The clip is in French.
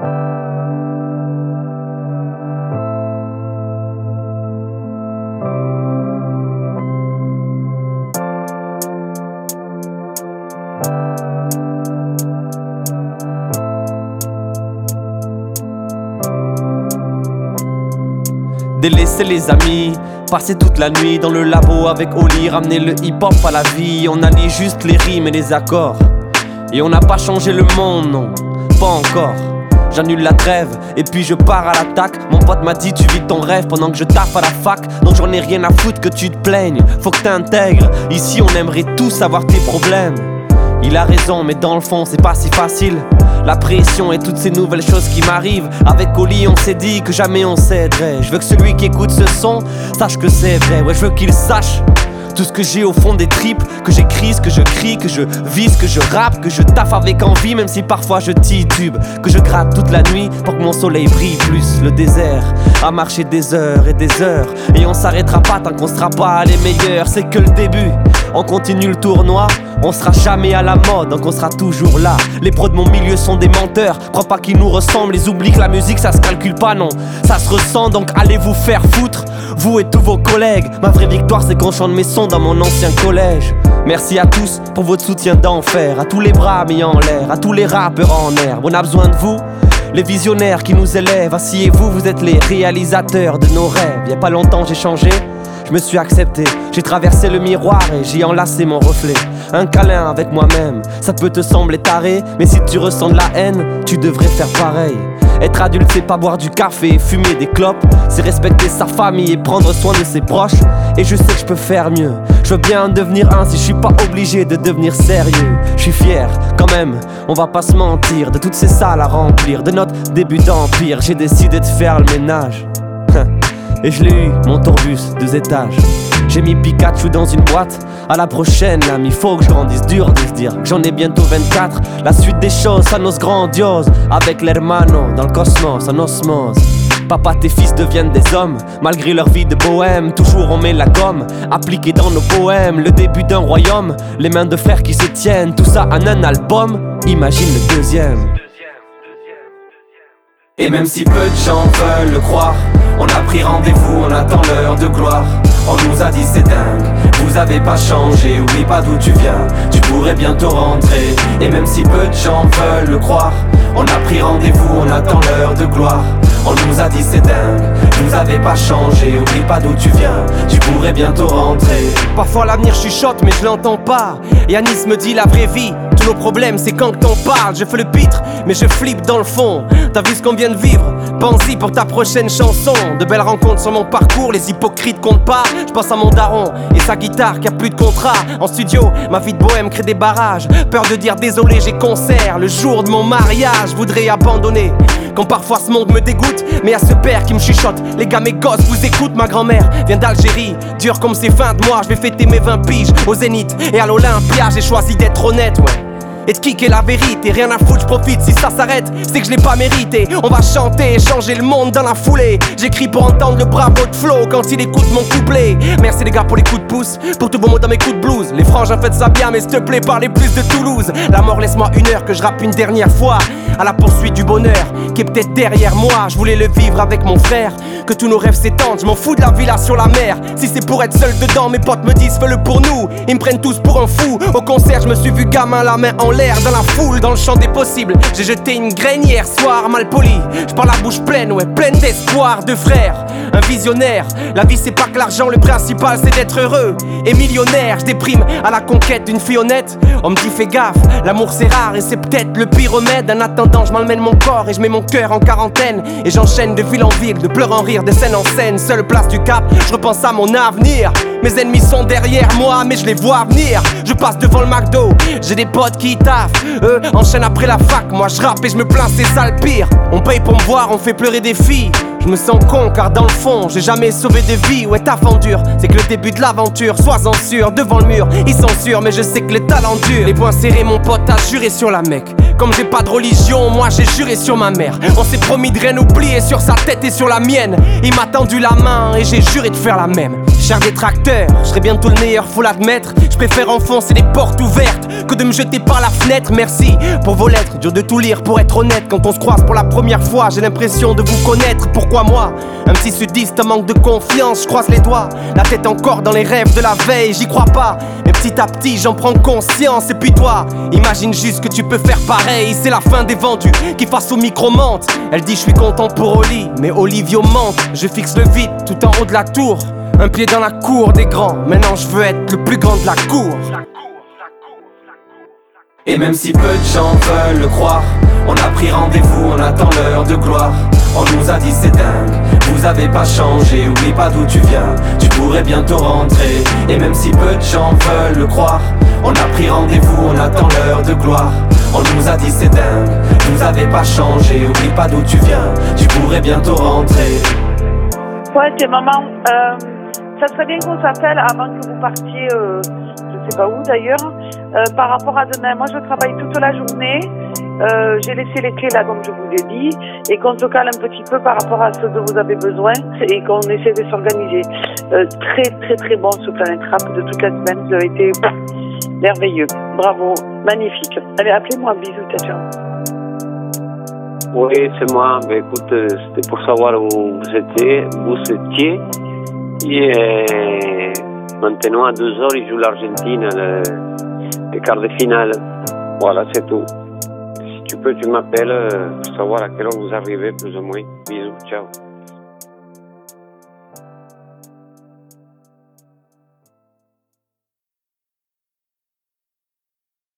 Délaisser les amis, passer toute la nuit dans le labo avec Oli, ramener le hip-hop à la vie. On allie juste les rimes et les accords. Et on n'a pas changé le monde, non, pas encore. J'annule la trêve et puis je pars à l'attaque. Mon pote m'a dit tu vis ton rêve pendant que je taffe à la fac. Donc j'en ai rien à foutre que tu te plaignes, faut que t'intègres. Ici on aimerait tous savoir tes problèmes. Il a raison mais dans le fond c'est pas si facile. La pression et toutes ces nouvelles choses qui m'arrivent. Avec Oli on s'est dit que jamais on céderait. Je veux que celui qui écoute ce son sache que c'est vrai. Ouais, je veux qu'il sache tout ce que j'ai au fond des tripes. Que j'écris, que je crie, que je vise, que je rappe, que je taffe avec envie même si parfois je titube. Que je gratte toute la nuit pour que mon soleil brille plus. Le désert a marché des heures et des heures. Et on s'arrêtera pas tant qu'on sera pas les meilleurs. C'est que le début, on continue le tournoi. On sera jamais à la mode, donc on sera toujours là. Les pros de mon milieu sont des menteurs. Crois pas qu'ils nous ressemblent, ils oublient que la musique ça se calcule pas, non. Ça se ressent, donc allez vous faire foutre, vous et tous vos collègues. Ma vraie victoire c'est qu'on chante mes sons dans mon ancien collège. Merci à tous pour votre soutien d'enfer. À tous les bras mis en l'air, à tous les rappeurs en herbe. On a besoin de vous, les visionnaires qui nous élèvent. Asseyez-vous, vous êtes les réalisateurs de nos rêves. Y'a pas longtemps j'ai changé, je me suis accepté, j'ai traversé le miroir et j'ai enlacé mon reflet. Un câlin avec moi-même, ça peut te sembler taré, mais si tu ressens de la haine, tu devrais faire pareil. Être adulte c'est pas boire du café et fumer des clopes, c'est respecter sa famille et prendre soin de ses proches. Et je sais que je peux faire mieux, je veux bien en devenir un si je suis pas obligé de devenir sérieux. Je suis fier quand même, on va pas se mentir, de toutes ces salles à remplir, de notre début d'empire. J'ai décidé de faire le ménage et je l'ai eu, mon tourbus, 2 étages. J'ai mis Pikachu dans une boîte, à la prochaine l'ami, faut que je grandisse. Dur de se dire que j'en ai bientôt 24. La suite des choses s'annonce grandiose, avec l'hermano dans le cosmos en osmose. Papa tes fils deviennent des hommes, malgré leur vie de bohème. Toujours on met la gomme, appliquée dans nos poèmes. Le début d'un royaume, les mains de frères qui se tiennent. Tout ça en un album, imagine le deuxième. Et même si peu de gens veulent le croire, on a pris rendez-vous, on attend l'heure de gloire. On nous a dit c'est dingue, vous avez pas changé, oublie pas d'où tu viens, tu pourrais bientôt rentrer. Et même si peu de gens veulent le croire, on a pris rendez-vous, on attend l'heure de gloire. On nous a dit c'est dingue, vous avez pas changé, oublie pas d'où tu viens, tu pourrais bientôt rentrer. Parfois l'avenir chuchote mais je l'entends pas. Yanis me dit la vraie vie, tous nos problèmes c'est quand t'en parles. Je fais le pitre mais je flippe dans le fond. T'as vu ce qu'on vient de vivre, pense-y pour ta prochaine chanson. De belles rencontres sur mon parcours, les hypocrites comptent pas. Je pense à mon daron et sa guitare qui a plus de contrat. En studio, ma vie de bohème crée des barrages. Peur de dire désolé, j'ai concert le jour de mon mariage. Je voudrais abandonner quand parfois ce monde me dégoûte, mais y'a ce père qui me chuchote. Les gars, mes gosses vous écoutent, ma grand-mère vient d'Algérie. Dur comme ces fins de mois, je vais fêter mes 20 piges au Zénith et à l'Olympia. J'ai choisi d'être honnête, ouais, et de kicker la vérité, rien à foutre, je profite. Si ça s'arrête, c'est que je l'ai pas mérité. On va chanter et changer le monde dans la foulée. J'écris pour entendre le bravo de Flo quand il écoute mon couplet. Merci les gars pour les coups de pouce, pour tous vos mots dans mes coups de blues. Les frangins faites ça bien mais s'il te plaît parlez plus de Toulouse. La mort laisse-moi 1 heure que je rappe une dernière fois, à la poursuite du bonheur qui est peut-être derrière moi. Je voulais le vivre avec mon frère, que tous nos rêves s'étendent. Je m'en fous de la villa sur la mer, si c'est pour être seul dedans. Mes potes me disent fais-le pour nous, ils me prennent tous pour un fou. Au concert je me suis vu gamin la main en l'air dans la foule, dans le champ des possibles. J'ai jeté une graine hier soir, mal poli. Je parle la bouche pleine, ouais, pleine d'espoir. De frères, un visionnaire. La vie c'est pas que l'argent, le principal c'est d'être heureux et millionnaire. Je déprime à la conquête d'une fille honnête. On me dit fais gaffe, l'amour c'est rare et c'est peut-être le pire remède. En attendant je m'emmène mon corps et je mets mon cœur en quarantaine. Et j'enchaîne de ville en ville, de pleurs en rire, de scène en scène. Seule place du cap, je repense à mon avenir. Mes ennemis sont derrière moi mais je les vois venir. Je passe devant le McDo, j'ai des potes qui taffent. Eux enchaînent après la fac, moi je rappe et je me plains, c'est ça le pire. On paye pour me voir, on fait pleurer des filles. Je me sens con car dans le fond j'ai jamais sauvé de vie. Ouais ta dur, c'est que le début de l'aventure. Sois-en sûr, devant le mur, ils sont sûrs. Mais je sais que les talents durs. Les poings serrés, mon pote a juré sur la Mecque. Comme j'ai pas de religion, moi j'ai juré sur ma mère. On s'est promis de rien oublier sur sa tête et sur la mienne. Il m'a tendu la main et j'ai juré de faire la même. Cher détracteur, cœur. Je serai bientôt le meilleur, faut l'admettre. Je préfère enfoncer les portes ouvertes que de me jeter par la fenêtre. Merci pour vos lettres, dur de tout lire pour être honnête. Quand on se croise pour la première fois, j'ai l'impression de vous connaître. Pourquoi moi, un petit sudiste, un manque de confiance? Je croise les doigts, la tête encore dans les rêves de la veille. J'y crois pas, mais petit à petit j'en prends conscience. Et puis toi, imagine juste que tu peux faire pareil. C'est la fin des vendus qui face au micro mente. Elle dit je suis content pour Oli, mais Olivio mente. Je fixe le vide tout en haut de la tour, un pied dans la cour des grands. Maintenant je veux être le plus grand de la cour. Et même si peu de gens veulent le croire, on a pris rendez-vous, on attend l'heure de gloire. On nous a dit c'est dingue, vous avez pas changé. Oublie pas d'où tu viens, tu pourrais bientôt rentrer. Et même si peu de gens veulent le croire, on a pris rendez-vous, on attend l'heure de gloire. On nous a dit c'est dingue, vous avez pas changé. Oublie pas d'où tu viens, tu pourrais bientôt rentrer. Ouais, c'est maman, ça serait bien qu'on s'appelle avant que vous partiez, je sais pas où d'ailleurs, par rapport à demain. Moi je travaille toute la journée, j'ai laissé les clés là comme je vous l'ai dit, et qu'on se cale un petit peu par rapport à ce dont vous avez besoin et qu'on essaie de s'organiser. Très très très bon ce Planète Rap de toute la semaine, vous avez été merveilleux, bravo, magnifique. Allez, appelez-moi, bisous, ciao. Oui, c'est moi. Mais écoute, c'était pour savoir où vous étiez. Et maintenant, à 2h, il joue l'Argentine, les quarts de finale. Voilà, c'est tout. Si tu peux, tu m'appelles pour savoir à quelle heure vous arrivez, plus ou moins. Bisous, ciao.